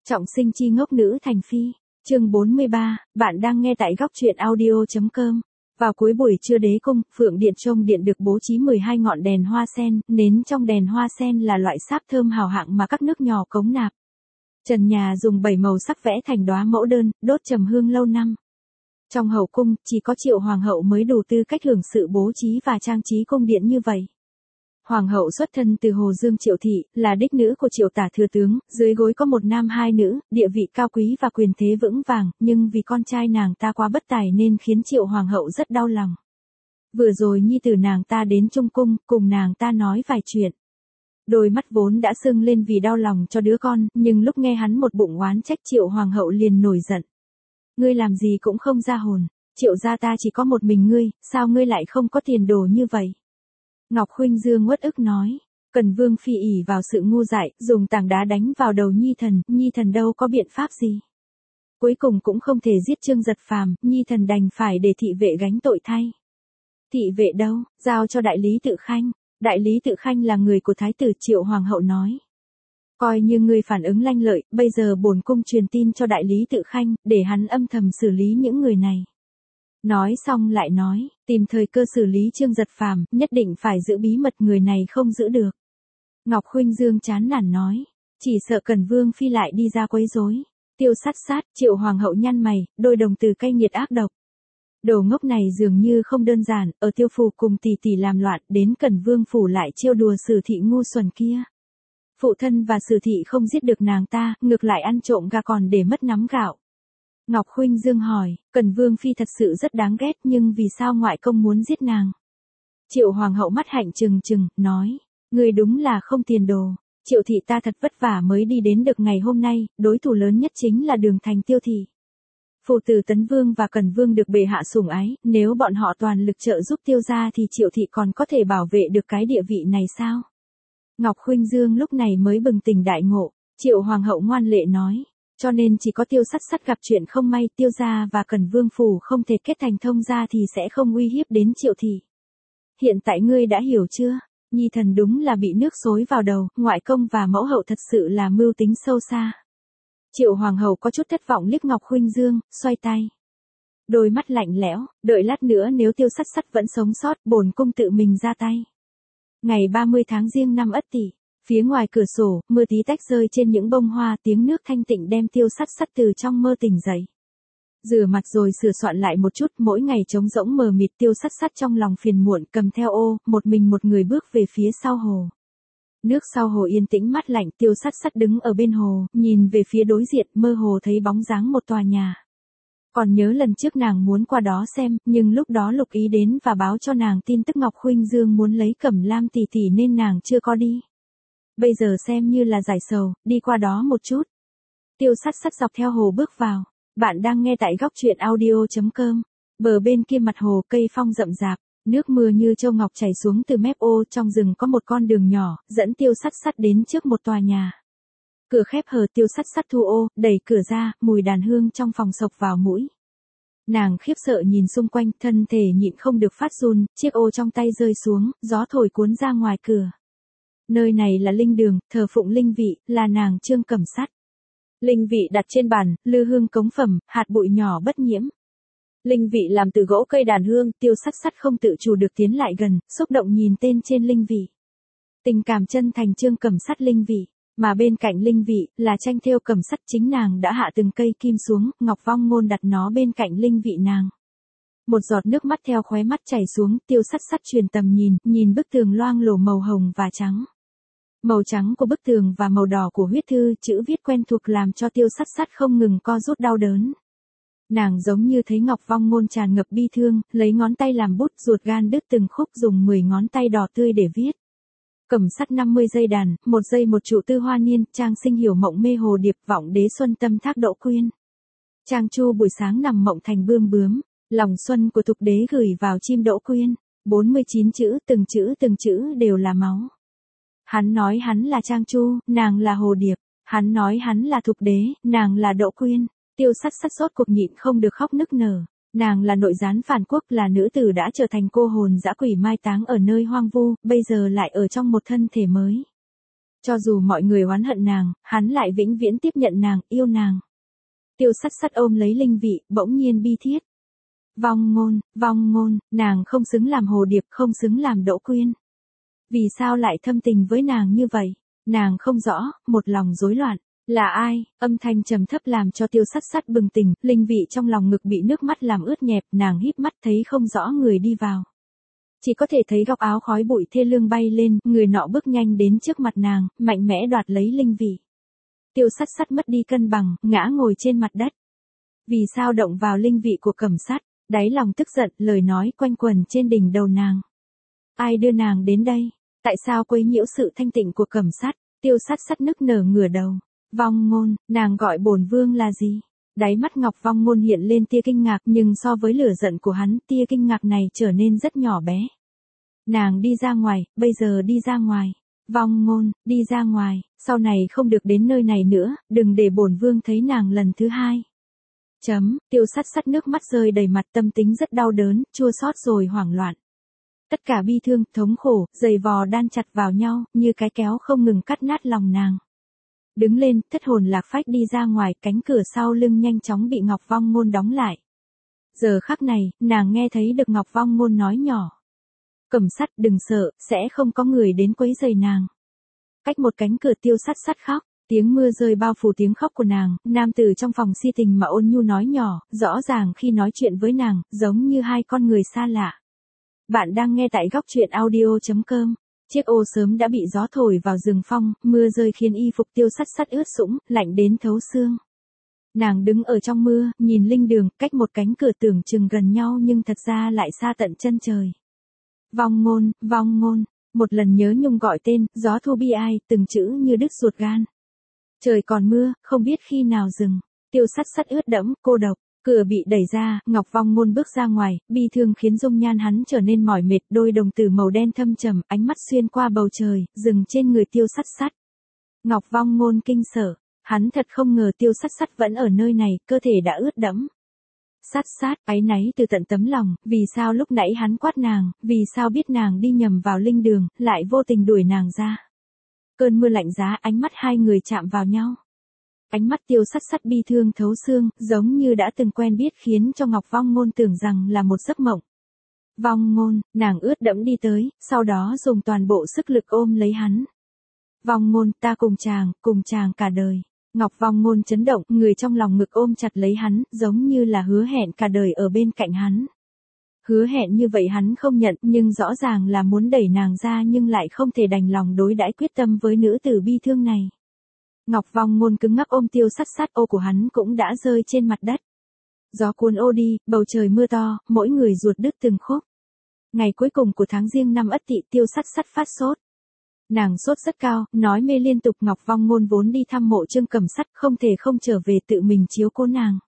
Trọng sinh chi ngốc nữ thành phi. Chương 43, bạn đang nghe tại góc truyện audio.com. Vào cuối buổi trưa đế cung, phượng điện trông điện được bố trí 12 ngọn đèn hoa sen, nến trong đèn hoa sen là loại sáp thơm hào hạng mà các nước nhỏ cống nạp. Trần nhà dùng 7 màu sắc vẽ thành đóa mẫu đơn, đốt trầm hương lâu năm. Trong hậu cung, chỉ có Triệu hoàng hậu mới đủ tư cách hưởng sự bố trí và trang trí cung điện như vậy. Hoàng hậu xuất thân từ Hồ Dương Triệu thị, là đích nữ của Triệu tả thừa tướng, dưới gối có một nam hai nữ, địa vị cao quý và quyền thế vững vàng, nhưng vì con trai nàng ta quá bất tài nên khiến Triệu hoàng hậu rất đau lòng. Vừa rồi nhi tử nàng ta đến Trung cung, cùng nàng ta nói vài chuyện. Đôi mắt vốn đã sưng lên vì đau lòng cho đứa con, nhưng lúc nghe hắn một bụng oán trách Triệu hoàng hậu liền nổi giận. Ngươi làm gì cũng không ra hồn, Triệu gia ta chỉ có một mình ngươi, sao ngươi lại không có tiền đồ như vậy? Ngọc Khuynh Dương uất ức nói, Cần Vương phi ỷ vào sự ngu dại, dùng tảng đá đánh vào đầu Nhi thần đâu có biện pháp gì. Cuối cùng cũng không thể giết Trương Giật Phàm, Nhi thần đành phải để thị vệ gánh tội thay. Thị vệ đâu, giao cho đại lý Tự Khanh. Đại lý Tự Khanh là người của thái tử. Triệu hoàng hậu nói. Coi như ngươi phản ứng lanh lợi, bây giờ bổn cung truyền tin cho đại lý Tự Khanh, để hắn âm thầm xử lý những người này. Nói xong lại nói, tìm thời cơ xử lý Trương Giật Phàm, nhất định phải giữ bí mật, người này không giữ được. Ngọc Khuynh Dương chán nản nói, chỉ sợ Cần Vương phi lại đi ra quấy rối. Tiêu sát, Triệu hoàng hậu nhăn mày, đôi đồng từ cay nghiệt ác độc. Đồ ngốc này dường như không đơn giản, ở Tiêu phủ cùng tỷ tỷ làm loạn, đến Cần Vương phủ lại trêu đùa Sử thị ngu xuẩn kia. Phụ thân và Sử thị không giết được nàng ta, ngược lại ăn trộm gà còn để mất nắm gạo. Ngọc Khuynh Dương hỏi, Cần Vương phi thật sự rất đáng ghét, nhưng vì sao ngoại công muốn giết nàng? Triệu hoàng hậu mắt hạnh trừng, nói, ngươi đúng là không tiền đồ. Triệu thị ta thật vất vả mới đi đến được ngày hôm nay, đối thủ lớn nhất chính là Đường Thành Tiêu thị. Phụ tử Tấn Vương và Cần Vương được bệ hạ sủng ái, nếu bọn họ toàn lực trợ giúp Tiêu gia thì Triệu thị còn có thể bảo vệ được cái địa vị này sao? Ngọc Khuynh Dương lúc này mới bừng tỉnh đại ngộ. Triệu hoàng hậu ngoan lệ nói, cho nên chỉ có Tiêu sát gặp chuyện không may, Tiêu gia và Cần Vương phủ không thể kết thành thông gia thì sẽ không uy hiếp đến Triệu thị. Hiện tại ngươi đã hiểu chưa? Nhi thần đúng là bị nước xối vào đầu, ngoại công và mẫu hậu thật sự là mưu tính sâu xa. Triệu hoàng hậu có chút thất vọng liếc Ngọc Khuynh Dương, xoay tay. Đôi mắt lạnh lẽo, đợi lát nữa nếu Tiêu sát vẫn sống sót, bổn cung tự mình ra tay. Ngày 30 tháng Giêng năm Ất Tỵ, phía ngoài cửa sổ, mưa tí tách rơi trên những bông hoa, tiếng nước thanh tịnh đem Tiêu sát từ trong mơ tỉnh dậy. Rửa mặt rồi sửa soạn lại một chút, mỗi ngày trống rỗng mờ mịt, Tiêu sát trong lòng phiền muộn, cầm theo ô, một người bước về phía sau hồ. Nước sau hồ yên tĩnh mát lạnh, Tiêu sát đứng ở bên hồ, nhìn về phía đối diện, mơ hồ thấy bóng dáng một tòa nhà. Còn nhớ lần trước nàng muốn qua đó xem, nhưng lúc đó Lục Ý đến và báo cho nàng tin tức Ngọc Khuynh Dương muốn lấy Cẩm Lam tỷ tỷ nên nàng chưa có đi. Bây giờ xem như là giải sầu, đi qua đó một chút. Tiêu sát dọc theo hồ bước vào. Bạn đang nghe tại góc truyện audio.com. Bờ bên kia mặt hồ cây phong rậm rạp, nước mưa như châu ngọc chảy xuống từ mép ô, trong rừng có một con đường nhỏ, dẫn Tiêu sát đến trước một tòa nhà. Cửa khép hờ, Tiêu sát thu ô, đẩy cửa ra, mùi đàn hương trong phòng xộc vào mũi. Nàng khiếp sợ nhìn xung quanh, thân thể nhịn không được phát run, chiếc ô trong tay rơi xuống, gió thổi cuốn ra ngoài cửa. Nơi này là linh đường, thờ phụng linh vị, là nàng Trương Cẩm Sát. Linh vị đặt trên bàn, lư hương cống phẩm, hạt bụi nhỏ bất nhiễm. Linh vị làm từ gỗ cây đàn hương, Tiêu sát không tự chủ được tiến lại gần, xúc động nhìn tên trên linh vị. Tình cảm chân thành Trương Cẩm Sát linh vị, mà bên cạnh linh vị là tranh thêu Cẩm Sát, chính nàng đã hạ từng cây kim xuống, Ngọc Vong Ngôn đặt nó bên cạnh linh vị nàng. Một giọt nước mắt theo khóe mắt chảy xuống, Tiêu sát truyền tầm nhìn bức tường loang lổ màu hồng và trắng. Màu trắng của bức tường và màu đỏ của huyết thư, chữ viết quen thuộc làm cho Tiêu sát không ngừng co rút đau đớn. Nàng giống như thấy Ngọc Vong Ngôn tràn ngập bi thương, lấy ngón tay làm bút, ruột gan đứt từng khúc, dùng 10 ngón tay đỏ tươi để viết. Cẩm Sát 50 giây đàn, 1 giây một trụ tư hoa niên, trang sinh hiểu mộng mê hồ điệp, vọng đế xuân tâm thác đỗ quyên. Trang chu buổi sáng nằm mộng thành bươm bướm, lòng xuân của Thục đế gửi vào chim đỗ quyên. 49 chữ, từng chữ đều là máu. Hắn nói hắn là Trang Chu, nàng là Hồ Điệp. Hắn nói hắn là Thục đế, nàng là Đỗ Quyên. Tiêu sát sốt cuộc nhịn không được khóc nức nở. Nàng là nội gián phản quốc, là nữ tử đã trở thành cô hồn dã quỷ mai táng ở nơi hoang vu, bây giờ lại ở trong một thân thể mới. Cho dù mọi người oán hận nàng, hắn lại vĩnh viễn tiếp nhận nàng, yêu nàng. Tiêu Sắt Sắt ôm lấy Linh Vị, bỗng nhiên bi thiết. Vong ngôn, nàng không xứng làm Hồ Điệp, không xứng làm Đỗ Quyên. Vì sao lại thâm tình với nàng như vậy? Nàng không rõ, một lòng rối loạn. Là ai? Âm thanh trầm thấp làm cho Tiêu Sắt Sắt bừng tỉnh, Linh Vị trong lòng ngực bị nước mắt làm ướt nhẹp, nàng híp mắt thấy không rõ người đi vào. Chỉ có thể thấy góc áo khói bụi thê lương bay lên, người nọ bước nhanh đến trước mặt nàng, mạnh mẽ đoạt lấy Linh Vị. Tiêu Sắt Sắt mất đi cân bằng, ngã ngồi trên mặt đất. Vì sao động vào Linh Vị của Cẩm Sắt? Đáy lòng tức giận, lời nói quanh quẩn trên đỉnh đầu nàng. Ai đưa nàng đến đây? Tại sao quấy nhiễu sự thanh tịnh của Cẩm Sắt? Tiêu Sắt Sắt nức nở ngửa đầu. Vong ngôn, nàng gọi bổn vương là gì? Đáy mắt Ngọc Vong Ngôn hiện lên tia kinh ngạc, nhưng so với lửa giận của hắn, tia kinh ngạc này trở nên rất nhỏ bé. Nàng đi ra ngoài, bây giờ đi ra ngoài. Vong Ngôn, đi ra ngoài, sau này không được đến nơi này nữa, đừng để bổn vương thấy nàng lần thứ hai. Tiêu Sắt Sắt nước mắt rơi đầy mặt, tâm tính rất đau đớn, chua xót rồi hoảng loạn. Tất cả bi thương, thống khổ, dày vò đan chặt vào nhau, như cái kéo không ngừng cắt nát lòng nàng. Đứng lên, thất hồn lạc phách đi ra ngoài, cánh cửa sau lưng nhanh chóng bị Ngọc Vong Ngôn đóng lại. Giờ khắc này, nàng nghe thấy được Ngọc Vong Ngôn nói nhỏ. Cẩm Sắt, đừng sợ, sẽ không có người đến quấy rầy nàng. Cách một cánh cửa Tiêu Sắt Sắt khóc, tiếng mưa rơi bao phủ tiếng khóc của nàng, nam tử trong phòng si tình mà ôn nhu nói nhỏ, rõ ràng khi nói chuyện với nàng, giống như hai con người xa lạ. Bạn đang nghe tại góc truyện audio.com. Chiếc ô sớm đã bị gió thổi vào rừng phong, mưa rơi khiến y phục Tiêu Sắt Sắt ướt sũng, lạnh đến thấu xương. Nàng đứng ở trong mưa, nhìn linh đường, cách một cánh cửa tưởng chừng gần nhau nhưng thật ra lại xa tận chân trời. Vong ngôn, một lần nhớ nhung gọi tên, gió thu bi ai, từng chữ như đứt ruột gan. Trời còn mưa, không biết khi nào dừng. Tiêu Sắt Sắt ướt đẫm, cô độc. Cửa bị đẩy ra, Ngọc Vong Ngôn bước ra ngoài, bi thương khiến dung nhan hắn trở nên mỏi mệt, đôi đồng tử màu đen thâm trầm, ánh mắt xuyên qua bầu trời, dừng trên người Tiêu Sắt Sắt. Ngọc Vong Ngôn kinh sợ, hắn thật không ngờ Tiêu Sắt Sắt vẫn ở nơi này, cơ thể đã ướt đẫm. Sắt Sắt, áy náy từ tận tấm lòng, vì sao lúc nãy hắn quát nàng, vì sao biết nàng đi nhầm vào linh đường, lại vô tình đuổi nàng ra. Cơn mưa lạnh giá, ánh mắt hai người chạm vào nhau. Ánh mắt Tiêu Sắt Sắt bi thương thấu xương, giống như đã từng quen biết khiến cho Ngọc Vong Ngôn tưởng rằng là một giấc mộng. Vong Ngôn, nàng ướt đẫm đi tới, sau đó dùng toàn bộ sức lực ôm lấy hắn. Vong Ngôn, ta cùng chàng cả đời. Ngọc Vong Ngôn chấn động, người trong lòng ngực ôm chặt lấy hắn, giống như là hứa hẹn cả đời ở bên cạnh hắn. Hứa hẹn như vậy hắn không nhận, nhưng rõ ràng là muốn đẩy nàng ra nhưng lại không thể đành lòng đối đãi quyết tâm với nữ tử bi thương này. Ngọc Vong Ngôn cứng ngắc ôm Tiêu Sắt Sắt, ô của hắn cũng đã rơi trên mặt đất. Gió cuốn ô đi, bầu trời mưa to, mỗi người ruột đứt từng khúc. Ngày cuối cùng của tháng Giêng năm Ất Tỵ, Tiêu Sắt Sắt phát sốt. Nàng sốt rất cao, nói mê liên tục. Ngọc Vong Ngôn vốn đi thăm mộ Trương Cẩm Sắt, không thể không trở về tự mình chiếu cố nàng.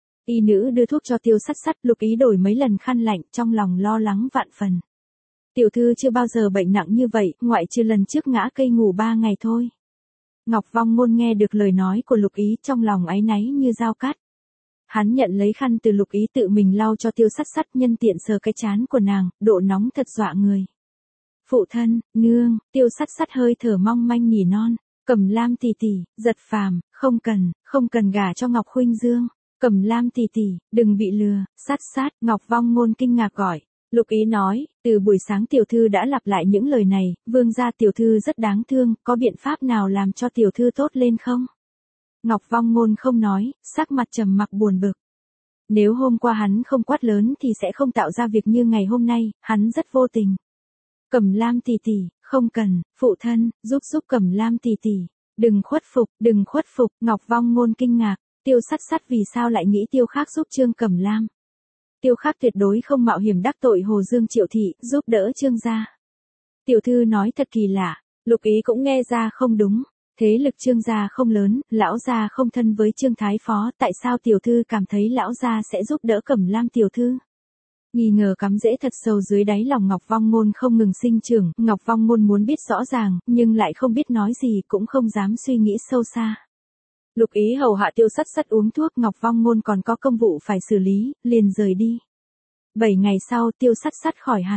Y nữ đưa thuốc cho Tiêu Sắt Sắt, Lục Ý đổi mấy lần khăn lạnh, trong lòng lo lắng vạn phần. Tiểu thư chưa bao giờ bệnh nặng như vậy, ngoại trừ lần trước ngã cây ngủ 3 ngày thôi. Ngọc Vong Ngôn nghe được lời nói của Lục Ý, trong lòng áy náy như dao cắt. Hắn nhận lấy khăn từ Lục Ý, tự mình lau cho Tiêu Sắt Sắt, nhân tiện sờ cái trán của nàng, độ nóng thật dọa người. Phụ thân, nương, Tiêu Sắt Sắt hơi thở mong manh nỉ non. Cẩm Lam tỷ tỷ, Giật Phàm, không cần gả cho Ngọc Khuynh Dương. Cẩm Lam tỷ tỷ, đừng bị lừa. Sắt Sắt, Ngọc Vong Ngôn kinh ngạc gọi. Lục Ý nói, từ buổi sáng tiểu thư đã lặp lại những lời này, vương gia tiểu thư rất đáng thương, có biện pháp nào làm cho tiểu thư tốt lên không? Ngọc Vong Ngôn không nói, sắc mặt trầm mặc buồn bực. Nếu hôm qua hắn không quát lớn thì sẽ không tạo ra việc như ngày hôm nay, hắn rất vô tình. Cẩm Lam tỷ tỷ, không cần, phụ thân, giúp Cẩm Lam tỷ tỷ, đừng khuất phục, Ngọc Vong Ngôn kinh ngạc, Tiêu Sắt Sắt vì sao lại nghĩ Tiêu Khắc giúp Trương Cẩm Lam? Tiêu Khắc tuyệt đối không mạo hiểm đắc tội Hồ Dương Triệu thị, giúp đỡ Trương gia. Tiểu thư nói thật kỳ lạ, Lục Ý cũng nghe ra không đúng, thế lực Trương gia không lớn, lão gia không thân với Trương thái phó, tại sao tiểu thư cảm thấy lão gia sẽ giúp đỡ Cẩm Lam tiểu thư? Nghi ngờ cắm rễ thật sâu dưới đáy lòng Ngọc Vong Ngôn không ngừng sinh trưởng, Ngọc Vong Ngôn muốn biết rõ ràng, nhưng lại không biết nói gì, cũng không dám suy nghĩ sâu xa. Lục Ý hầu hạ Tiêu Sắt Sắt uống thuốc, Ngọc Vong Ngôn còn có công vụ phải xử lý, liền rời đi. 7 ngày sau Tiêu Sắt Sắt khỏi hẳn,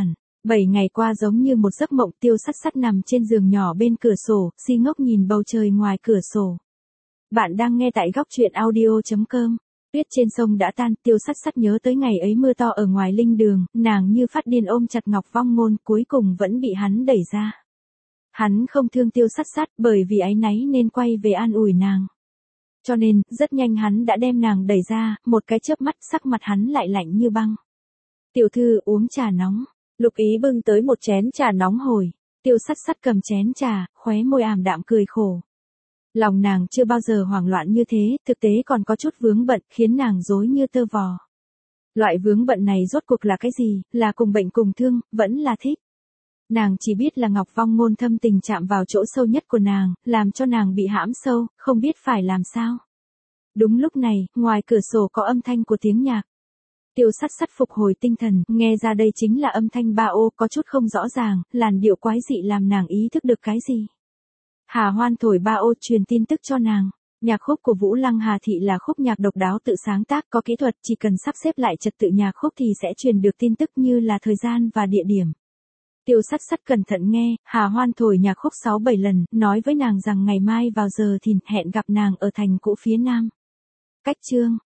7 ngày qua giống như một giấc mộng, Tiêu Sắt Sắt nằm trên giường nhỏ bên cửa sổ, si ngốc nhìn bầu trời ngoài cửa sổ. Bạn đang nghe tại góc truyện audio.com. Tuyết trên sông đã tan, Tiêu Sắt Sắt nhớ tới ngày ấy mưa to ở ngoài linh đường, nàng như phát điên ôm chặt Ngọc Vong Ngôn, cuối cùng vẫn bị hắn đẩy ra. Hắn không thương Tiêu Sắt Sắt, bởi vì áy náy nên quay về an ủi nàng. Cho nên, rất nhanh hắn đã đem nàng đẩy ra, một cái chớp mắt sắc mặt hắn lại lạnh như băng. Tiểu thư uống trà nóng. Lục Ý bưng tới một chén trà nóng hổi. Tiêu Sắt Sắt cầm chén trà, khóe môi ảm đạm cười khổ. Lòng nàng chưa bao giờ hoảng loạn như thế, thực tế còn có chút vướng bận, khiến nàng rối như tơ vò. Loại vướng bận này rốt cuộc là cái gì, là cùng bệnh cùng thương, vẫn là thích. Nàng chỉ biết là Ngọc Vong Ngôn thâm tình chạm vào chỗ sâu nhất của nàng, làm cho nàng bị hãm sâu, không biết phải làm sao. Đúng lúc này, ngoài cửa sổ có âm thanh của tiếng nhạc. Tiêu Sắt Sắt phục hồi tinh thần, nghe ra đây chính là âm thanh ba ô, có chút không rõ ràng, làn điệu quái dị làm nàng ý thức được cái gì. Hà Hoan thổi ba ô truyền tin tức cho nàng. Nhạc khúc của Vũ Lăng Hà Thị là khúc nhạc độc đáo tự sáng tác, có kỹ thuật, chỉ cần sắp xếp lại trật tự nhạc khúc thì sẽ truyền được tin tức như là thời gian và địa điểm. Tiêu Sắt Sắt cẩn thận nghe, Hà Hoan thổi nhạc khúc 6-7 lần, nói với nàng rằng ngày mai vào giờ thìn hẹn gặp nàng ở thành cũ phía nam. Cách chương